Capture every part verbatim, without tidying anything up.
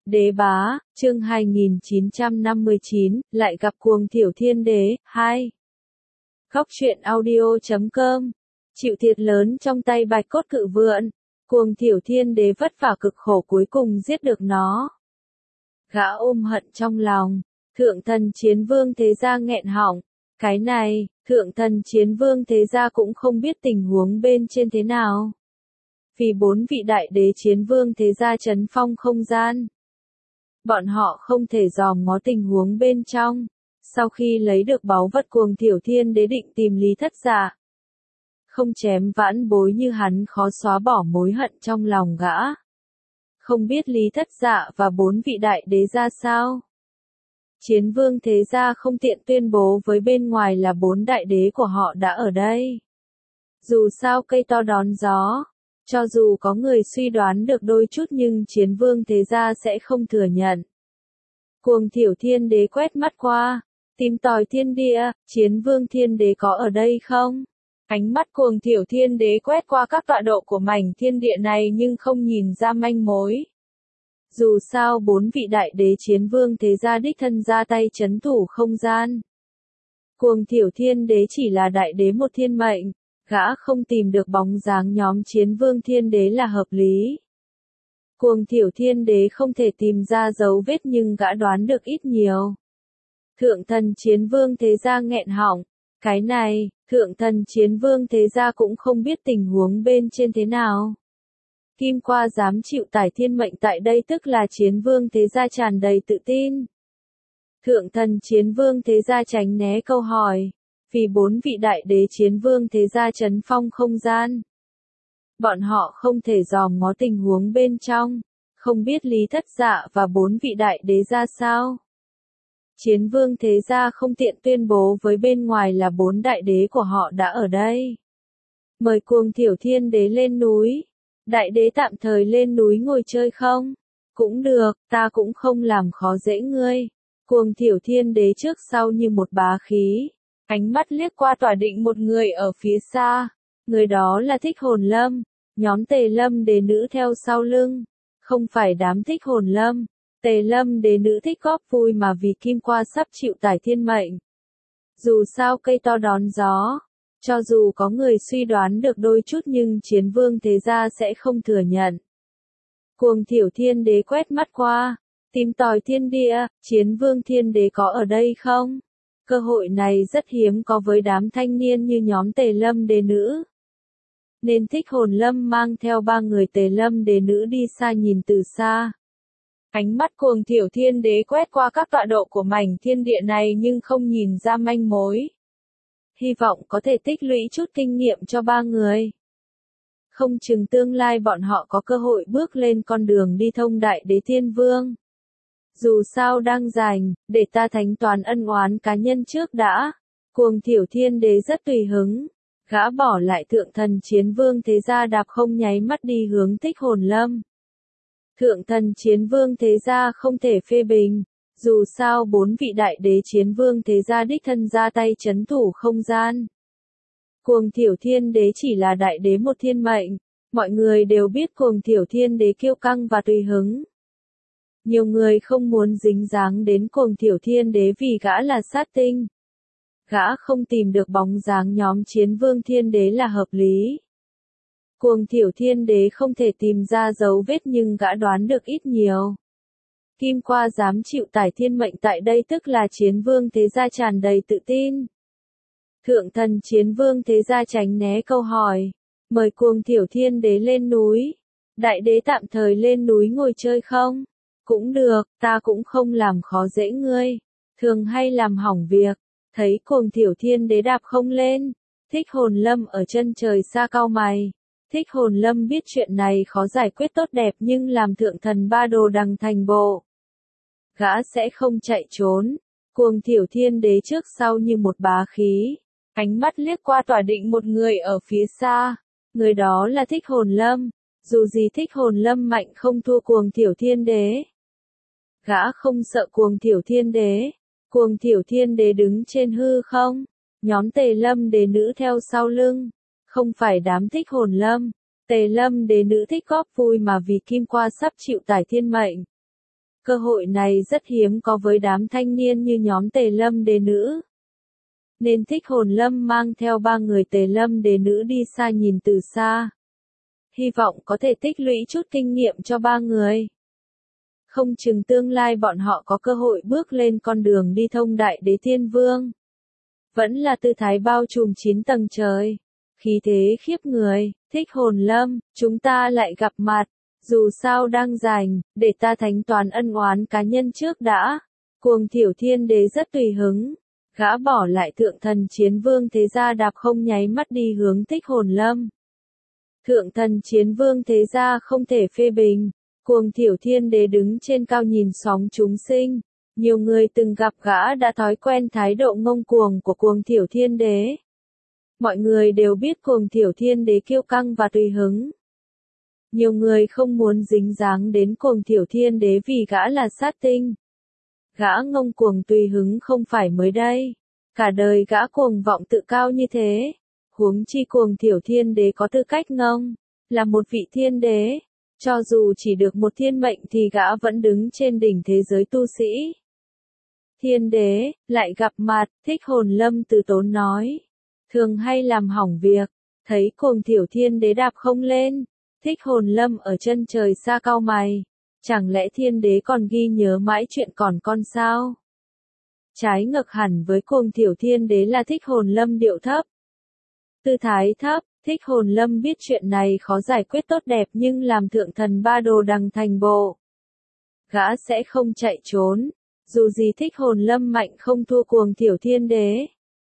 Đế bá, chương hai nghìn chín trăm năm mươi chín, lại gặp Cuồng Thiểu Thiên Đế, hai. Góc truyện audio chấm com. Chịu thiệt lớn trong tay Bạch Cốt Cự Vượn, Cuồng Thiểu Thiên Đế vất vả cực khổ cuối cùng giết được nó. Gã ôm hận trong lòng, Thượng Thần Chiến Vương Thế Gia nghẹn họng, cái này, Thượng Thần Chiến Vương Thế Gia cũng không biết tình huống bên trên thế nào. Vì bốn vị đại đế Chiến Vương Thế Gia trấn phong không gian, bọn họ không thể dòm ngó tình huống bên trong. Sau khi lấy được báu vật, Cuồng Thiểu Thiên Đế định tìm Lý Thất Dạ. Không chém vãn bối như hắn khó xóa bỏ mối hận trong lòng gã. Không biết Lý Thất Dạ và bốn vị đại đế ra sao? Chiến Vương Thế Gia không tiện tuyên bố với bên ngoài là bốn đại đế của họ đã ở đây. Dù sao cây to đón gió, cho dù có người suy đoán được đôi chút nhưng Chiến Vương Thế Gia sẽ không thừa nhận. Cuồng Thiểu Thiên Đế quét mắt qua, tìm tòi thiên địa, Chiến Vương Thiên Đế có ở đây không? Ánh mắt Cuồng Thiểu Thiên Đế quét qua các tọa độ của mảnh thiên địa này nhưng không nhìn ra manh mối. Dù sao bốn vị đại đế Chiến Vương Thế Gia đích thân ra tay trấn thủ không gian. Cuồng Thiểu Thiên Đế chỉ là đại đế một thiên mệnh, gã không tìm được bóng dáng nhóm Chiến Vương Thiên Đế là hợp lý. Cuồng Thiểu Thiên Đế không thể tìm ra dấu vết nhưng gã đoán được ít nhiều. Thượng Thần Chiến Vương Thế Gia nghẹn họng, cái này, Thượng Thần Chiến Vương Thế Gia cũng không biết tình huống bên trên thế nào. Kim Qua dám chịu tải thiên mệnh tại đây tức là Chiến Vương Thế Gia tràn đầy tự tin. Thượng Thần Chiến Vương Thế Gia tránh né câu hỏi, vì bốn vị đại đế Chiến Vương Thế Gia trấn phong không gian. Bọn họ không thể dòm ngó tình huống bên trong, không biết Lý Thất Dạ và bốn vị đại đế ra sao. Chiến Vương Thế Gia không tiện tuyên bố với bên ngoài là bốn đại đế của họ đã ở đây. Mời Cuồng Thiểu Thiên Đế lên núi. Đại đế tạm thời lên núi ngồi chơi không? Cũng được, ta cũng không làm khó dễ ngươi. Cuồng Thiểu Thiên Đế trước sau như một bá khí. Ánh mắt liếc qua tỏa định một người ở phía xa. Người đó là Thích Hồn Lâm. Nhóm Tề Lâm Đế nữ theo sau lưng. Không phải đám Thích Hồn Lâm. Tề Lâm Đế nữ thích góp vui mà vì Kim Qua sắp chịu tải thiên mệnh. Dù sao cây to đón gió. Cho dù có người suy đoán được đôi chút nhưng Chiến Vương Thế Gia sẽ không thừa nhận. Cuồng Thiểu Thiên Đế quét mắt qua, tìm tòi thiên địa, Chiến Vương Thiên Đế có ở đây không? Cơ hội này rất hiếm có với đám thanh niên như nhóm Tề Lâm Đế nữ. Nên Thích Hồn Lâm mang theo ba người Tề Lâm Đế nữ đi xa nhìn từ xa. Ánh mắt Cuồng Thiểu Thiên Đế quét qua các tọa độ của mảnh thiên địa này nhưng không nhìn ra manh mối. Hy vọng có thể tích lũy chút kinh nghiệm cho ba người. Không chừng tương lai bọn họ có cơ hội bước lên con đường đi thông đại đế thiên vương. Dù sao đang rảnh, để ta thanh toán ân oán cá nhân trước đã. Cuồng Thiểu Thiên Đế rất tùy hứng. Gã bỏ lại Thượng Thần Chiến Vương Thế Gia đạp không nháy mắt đi hướng Thích Hồn Lâm. Thượng Thần Chiến Vương Thế Gia không thể phê bình. Dù sao bốn vị đại đế Chiến Vương Thế Gia đích thân ra tay trấn thủ không gian. Cuồng Thiểu Thiên Đế chỉ là đại đế một thiên mệnh, mọi người đều biết Cuồng Thiểu Thiên Đế kiêu căng và tùy hứng. Nhiều người không muốn dính dáng đến Cuồng Thiểu Thiên Đế vì gã là sát tinh. Gã không tìm được bóng dáng nhóm Chiến Vương Thiên Đế là hợp lý. Cuồng Thiểu Thiên Đế không thể tìm ra dấu vết nhưng gã đoán được ít nhiều. Kim Qua dám chịu tải thiên mệnh tại đây tức là Chiến Vương Thế Gia tràn đầy tự tin. Thượng Thần Chiến Vương Thế Gia tránh né câu hỏi, mời Cuồng Thiểu Thiên Đế lên núi. Đại đế tạm thời lên núi ngồi chơi không? Cũng được, ta cũng không làm khó dễ ngươi. Thường hay làm hỏng việc. Thấy Cuồng Thiểu Thiên Đế đạp không lên. Thích Hồn Lâm ở chân trời xa cau mày. Thích Hồn Lâm biết chuyện này khó giải quyết tốt đẹp nhưng làm Thượng Thần Ba Đồ Đằng thành bộ. Gã sẽ không chạy trốn. Cuồng Thiểu Thiên Đế trước sau như một bá khí. Ánh mắt liếc qua tỏa định một người ở phía xa. Người đó là Thích Hồn Lâm. Dù gì Thích Hồn Lâm mạnh không thua Cuồng Thiểu Thiên Đế. Gã không sợ Cuồng Thiểu Thiên Đế. Cuồng Thiểu Thiên Đế đứng trên hư không. Nhóm Tề Lâm Đế nữ theo sau lưng. Không phải đám Thích Hồn Lâm. Tề Lâm Đế nữ thích góp vui mà vì Kim Qua sắp chịu tải thiên mệnh. Cơ hội này rất hiếm có với đám thanh niên như nhóm Tề Lâm đế nữ. Nên Thích Hồn Lâm mang theo ba người Tề Lâm đế nữ đi xa nhìn từ xa. Hy vọng có thể tích lũy chút kinh nghiệm cho ba người. Không chừng tương lai bọn họ có cơ hội bước lên con đường đi thông Đại Đế Thiên Vương. Vẫn là tư thái bao trùm chín tầng trời. Khí thế khiếp người, Thích Hồn Lâm, chúng ta lại gặp mặt. Dù sao đang rảnh, để ta thanh toán ân oán cá nhân trước đã. Cuồng Thiểu Thiên Đế rất tùy hứng. Gã bỏ lại Thượng Thần Chiến Vương Thế Gia đạp không nháy mắt đi hướng Thích Hồn Lâm. Thượng Thần Chiến Vương Thế Gia không thể phê bình. Cuồng Thiểu Thiên Đế đứng trên cao nhìn sóng chúng sinh. Nhiều người từng gặp gã đã thói quen thái độ ngông cuồng của Cuồng Thiểu Thiên Đế. Mọi người đều biết Cuồng Thiểu Thiên Đế kiêu căng và tùy hứng. Nhiều người không muốn dính dáng đến Cuồng Thiểu Thiên Đế vì gã là sát tinh. Gã ngông cuồng tùy hứng không phải mới đây. Cả đời gã cuồng vọng tự cao như thế. Huống chi Cuồng Thiểu Thiên Đế có tư cách ngông, là một vị thiên đế. Cho dù chỉ được một thiên mệnh thì gã vẫn đứng trên đỉnh thế giới tu sĩ. Thiên đế, lại gặp mặt, Thích Hồn Lâm từ tốn nói. Thường hay làm hỏng việc, thấy Cuồng Thiểu Thiên Đế đạp không lên. Thích Hồn Lâm ở chân trời xa cau mày. Chẳng lẽ thiên đế còn ghi nhớ mãi chuyện còn con sao? Trái ngược hẳn với Cuồng Thiểu Thiên Đế là Thích Hồn Lâm điệu thấp. Tư thái thấp, Thích Hồn Lâm biết chuyện này khó giải quyết tốt đẹp nhưng làm thượng thần ba đồ đằng thành bộ. Gã sẽ không chạy trốn, dù gì Thích Hồn Lâm mạnh không thua Cuồng Thiểu Thiên Đế.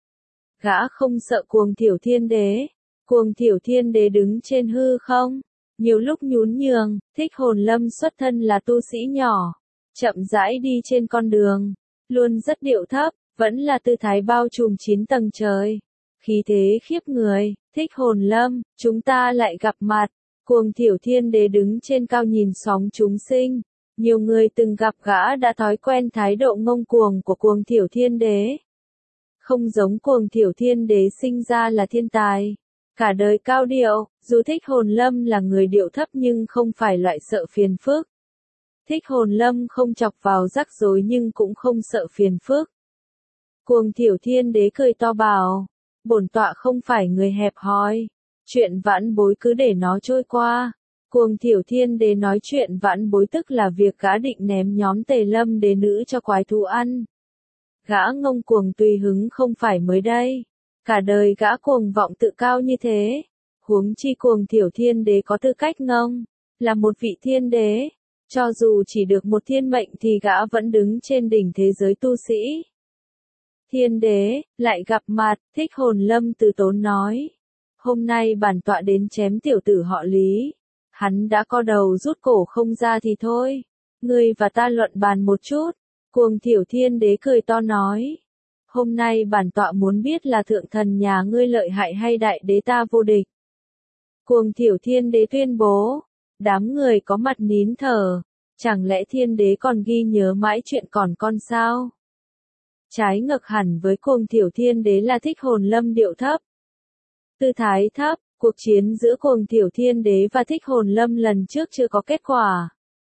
Gã không sợ Cuồng Thiểu Thiên Đế, Cuồng Thiểu Thiên Đế đứng trên hư không. Nhiều lúc nhún nhường, Thích Hồn Lâm xuất thân là tu sĩ nhỏ, chậm rãi đi trên con đường, luôn rất điệu thấp, vẫn là tư thái bao trùm chín tầng trời. Khí thế khiếp người, Thích Hồn Lâm, chúng ta lại gặp mặt. Cuồng Thiểu Thiên Đế đứng trên cao nhìn sóng chúng sinh. Nhiều người từng gặp gã đã thói quen thái độ ngông cuồng của Cuồng Thiểu Thiên Đế. Không giống Cuồng Thiểu Thiên Đế sinh ra là thiên tài. Cả đời cao điệu, dù Thích Hồn Lâm là người điệu thấp nhưng không phải loại sợ phiền phức. Thích Hồn Lâm không chọc vào rắc rối nhưng cũng không sợ phiền phức. Cuồng Thiểu Thiên Đế cười to bảo, bổn tọa không phải người hẹp hòi, chuyện vãn bối cứ để nó trôi qua. Cuồng Thiểu Thiên Đế nói chuyện vãn bối tức là việc gã định ném nhóm Tề Lâm đế nữ cho quái thú ăn. Gã ngông cuồng tùy hứng không phải mới đây. Cả đời gã cuồng vọng tự cao như thế. Huống chi Cuồng Thiểu Thiên Đế có tư cách ngông, là một vị thiên đế. Cho dù chỉ được một thiên mệnh thì gã vẫn đứng trên đỉnh thế giới tu sĩ. Thiên đế, lại gặp mặt, Thích Hồn Lâm từ tốn nói. Hôm nay bản tọa đến chém tiểu tử họ Lý. Hắn đã co đầu rút cổ không ra thì thôi. Ngươi và ta luận bàn một chút. Cuồng Thiểu Thiên Đế cười to nói. Hôm nay bản tọa muốn biết là thượng thần nhà ngươi lợi hại hay đại đế ta vô địch. Cuồng Thiểu Thiên Đế tuyên bố. Đám người có mặt nín thở. Chẳng lẽ thiên đế còn ghi nhớ mãi chuyện còn con sao? Trái ngược hẳn với Cuồng Thiểu Thiên Đế là Thích Hồn Lâm điệu thấp. Tư thái thấp, cuộc chiến giữa Cuồng Thiểu Thiên Đế và Thích Hồn Lâm lần trước chưa có kết quả.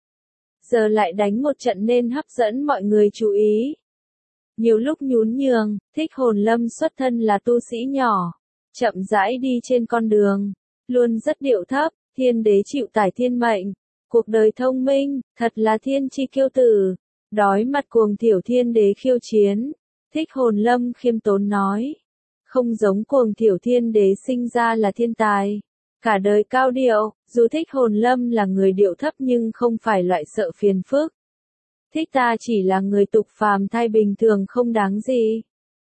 Giờ lại đánh một trận nên hấp dẫn mọi người chú ý. Nhiều lúc nhún nhường, Thích Hồn Lâm xuất thân là tu sĩ nhỏ, chậm rãi đi trên con đường, luôn rất điệu thấp, thiên đế chịu tải thiên mệnh, cuộc đời thông minh, thật là thiên chi kiêu tử. Đói mặt Cuồng Thiểu Thiên Đế khiêu chiến, Thích Hồn Lâm khiêm tốn nói. Không giống Cuồng Thiểu Thiên Đế sinh ra là thiên tài. Cả đời cao điệu, dù Thích Hồn Lâm là người điệu thấp nhưng không phải loại sợ phiền phức. Thích ta chỉ là người tục phàm thai bình thường không đáng gì.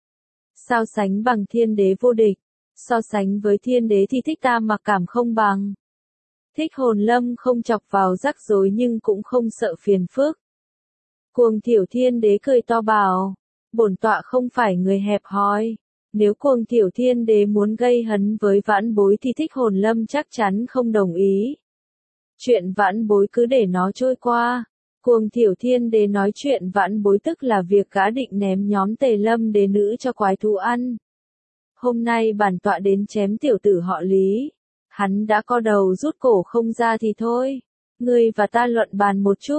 So sánh bằng thiên đế vô địch, so sánh với thiên đế thì thích ta mặc cảm không bằng. Thích Hồn Lâm không chọc vào rắc rối nhưng cũng không sợ phiền phức. Cuồng Thiểu Thiên Đế cười to bảo, bổn tọa không phải người hẹp hòi. Nếu Cuồng Thiểu Thiên Đế muốn gây hấn với vãn bối thì Thích Hồn Lâm chắc chắn không đồng ý. Chuyện vãn bối cứ để nó trôi qua. Cuồng Thiểu Thiên Đế nói chuyện vãn bối tức là việc gã định ném nhóm Tề Lâm đế nữ cho quái thú ăn. Hôm nay bản tọa đến chém tiểu tử họ Lý. Hắn đã co đầu rút cổ không ra thì thôi. Ngươi và ta luận bàn một chút.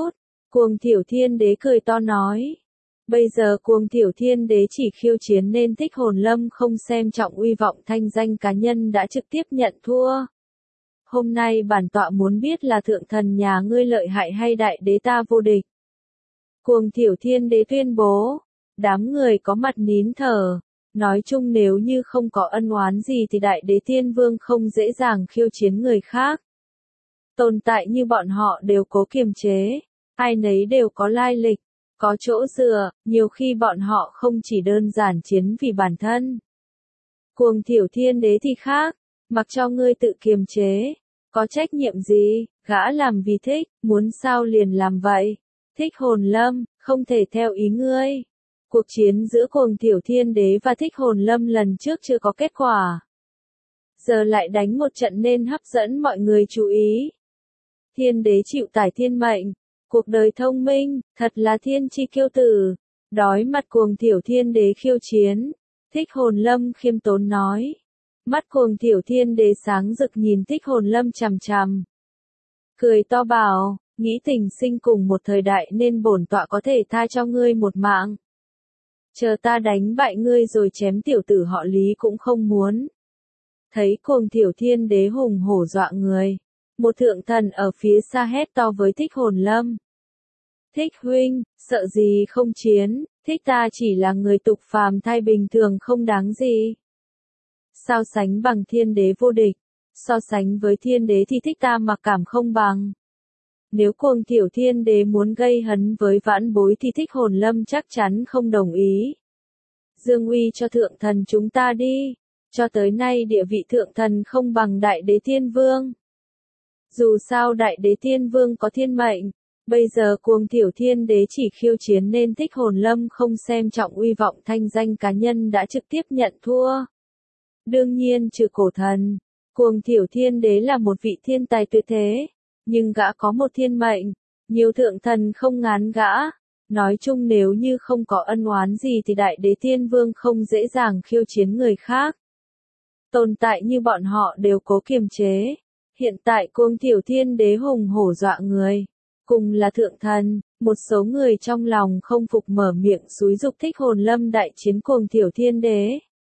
Cuồng Thiểu Thiên Đế cười to nói. Bây giờ Cuồng Thiểu Thiên Đế chỉ khiêu chiến nên Thích Hồn Lâm không xem trọng uy vọng thanh danh cá nhân đã trực tiếp nhận thua. Hôm nay bản tọa muốn biết là thượng thần nhà ngươi lợi hại hay đại đế ta vô địch. Cuồng Thiểu Thiên Đế tuyên bố. Đám người có mặt nín thở. Nói chung nếu như không có ân oán gì thì đại đế thiên vương không dễ dàng khiêu chiến người khác. Tồn tại như bọn họ đều cố kiềm chế. Ai nấy đều có lai lịch, có chỗ dựa, nhiều khi bọn họ không chỉ đơn giản chiến vì bản thân. Cuồng Thiểu Thiên Đế thì khác, mặc cho ngươi tự kiềm chế, có trách nhiệm gì, gã làm vì thích, muốn sao liền làm vậy. Thích Hồn Lâm, không thể theo ý ngươi. Cuộc chiến giữa Cuồng Thiểu Thiên Đế và Thích Hồn Lâm lần trước chưa có kết quả. Giờ lại đánh một trận nên hấp dẫn mọi người chú ý. Thiên Đế chịu tải thiên mệnh. Cuộc đời thông minh, thật là thiên chi kiêu tử. Đói mặt Cuồng Thiểu Thiên Đế khiêu chiến. Thích Hồn Lâm khiêm tốn nói. Mắt Cuồng Thiểu Thiên Đế sáng rực nhìn Thích Hồn Lâm chằm chằm. Cười to bảo, nghĩ tình sinh cùng một thời đại nên bổn tọa có thể tha cho ngươi một mạng. Chờ ta đánh bại ngươi rồi chém tiểu tử họ Lý cũng không muốn. Thấy Cuồng Thiểu Thiên Đế hùng hổ dọa người. Một thượng thần ở phía xa hét to với Thích Hồn Lâm. Thích huynh, sợ gì không chiến, thích ta chỉ là người tục phàm thai bình thường không đáng gì. So sánh bằng thiên đế vô địch, so sánh với thiên đế thì thích ta mặc cảm không bằng. Nếu Cuồng Thiểu Thiên Đế muốn gây hấn với vãn bối thì Thích Hồn Lâm chắc chắn không đồng ý. Dương uy cho thượng thần chúng ta đi, cho tới nay địa vị thượng thần không bằng đại đế thiên vương. Dù sao đại đế thiên vương có thiên mệnh, bây giờ Cuồng Thiểu Thiên Đế chỉ khiêu chiến nên Thích Hồn Lâm không xem trọng uy vọng thanh danh cá nhân đã trực tiếp nhận thua. Đương nhiên trừ cổ thần, Cuồng Thiểu Thiên Đế là một vị thiên tài tuyệt thế, nhưng gã có một thiên mệnh, nhiều thượng thần không ngán gã. Nói chung nếu như không có ân oán gì thì đại đế thiên vương không dễ dàng khiêu chiến người khác. Tồn tại như bọn họ đều cố kiềm chế. Hiện tại Cuồng Thiểu Thiên Đế hùng hổ dọa người. Cùng là thượng thần, một số người trong lòng không phục mở miệng xúi dục Thích Hồn Lâm đại chiến Cuồng Thiểu Thiên Đế.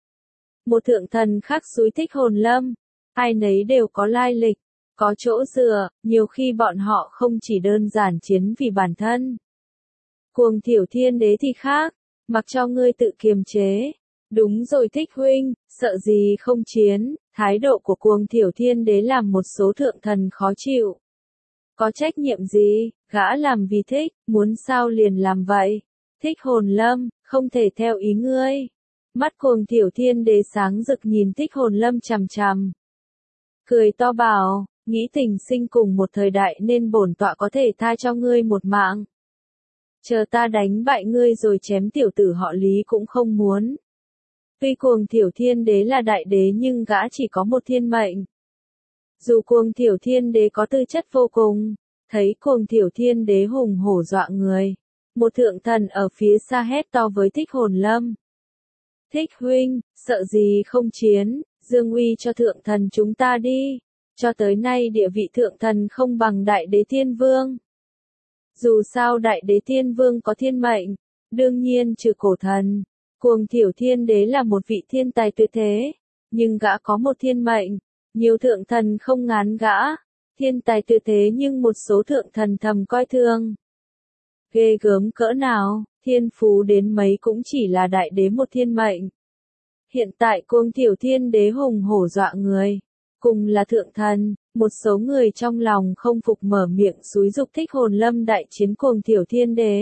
Một thượng thần khác xúi Thích Hồn Lâm. Ai nấy đều có lai lịch, có chỗ dựa, nhiều khi bọn họ không chỉ đơn giản chiến vì bản thân. Cuồng Thiểu Thiên Đế thì khác, mặc cho ngươi tự kiềm chế. Đúng rồi Thích huynh, sợ gì không chiến, thái độ của Cuồng Thiểu Thiên Đế làm một số thượng thần khó chịu. Có trách nhiệm gì, gã làm vì thích, muốn sao liền làm vậy. Thích Hồn Lâm, không thể theo ý ngươi. Mắt Cuồng Thiểu Thiên Đế sáng rực nhìn Thích Hồn Lâm chằm chằm. Cười to bảo, nghĩ tình sinh cùng một thời đại nên bổn tọa có thể tha cho ngươi một mạng. Chờ ta đánh bại ngươi rồi chém tiểu tử họ Lý cũng không muốn. Tuy Cuồng Thiểu Thiên Đế là đại đế nhưng gã chỉ có một thiên mệnh. Dù Cuồng Thiểu Thiên Đế có tư chất vô cùng, thấy Cuồng Thiểu Thiên Đế hùng hổ dọa người. Một thượng thần ở phía xa hét to với Thích Hồn Lâm. Thích huynh, sợ gì không chiến, dương uy cho thượng thần chúng ta đi. Cho tới nay địa vị thượng thần không bằng đại đế thiên vương. Dù sao đại đế thiên vương có thiên mệnh, đương nhiên trừ cổ thần. Cuồng Thiểu Thiên Đế là một vị thiên tài tuyệt thế, nhưng gã có một thiên mệnh, nhiều thượng thần không ngán gã. Thiên tài tuyệt thế nhưng một số thượng thần thầm coi thường. Ghê gớm cỡ nào, thiên phú đến mấy cũng chỉ là đại đế một thiên mệnh. Hiện tại Cuồng Thiểu Thiên Đế hùng hổ dọa người. Cùng là thượng thần, một số người trong lòng không phục mở miệng xúi dục Thích Hồn Lâm đại chiến Cuồng Thiểu Thiên Đế.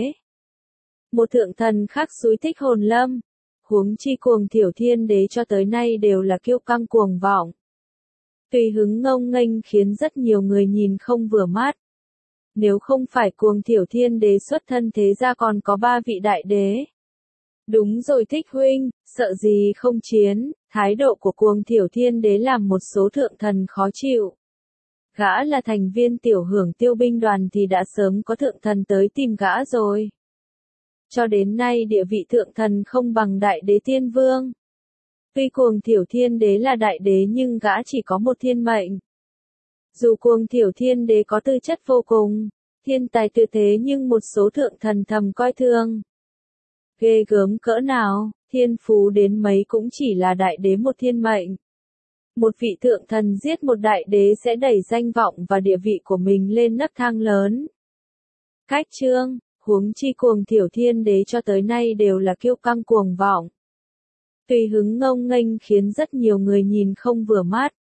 Một thượng thần khác xúi Thích Hồn Lâm. Huống chi Cuồng Thiểu Thiên Đế cho tới nay đều là kiêu căng cuồng vọng. Tùy hứng ngông nghênh khiến rất nhiều người nhìn không vừa mắt. Nếu không phải Cuồng Thiểu Thiên Đế xuất thân thế ra còn có ba vị đại đế. Đúng rồi Thích huynh, sợ gì không chiến, thái độ của Cuồng Thiểu Thiên Đế làm một số thượng thần khó chịu. Gã là thành viên tiểu hưởng tiêu binh đoàn thì đã sớm có thượng thần tới tìm gã rồi. Cho đến nay địa vị thượng thần không bằng đại đế thiên vương. Tuy Cuồng Thiểu Thiên Đế là đại đế nhưng gã chỉ có một thiên mệnh. Dù Cuồng Thiểu Thiên Đế có tư chất vô cùng, Thiên tài tuyệt thế nhưng một số thượng thần thầm coi thường. Ghê gớm cỡ nào, thiên phú đến mấy cũng chỉ là đại đế một thiên mệnh. Một vị thượng thần giết một đại đế sẽ đẩy danh vọng và địa vị của mình lên nấc thang lớn. Cách chương, huống chi cuồng thiểu thiên đế cho tới nay đều là kiêu căng cuồng vọng. Tùy hứng ngông nghênh khiến rất nhiều người nhìn không vừa mắt.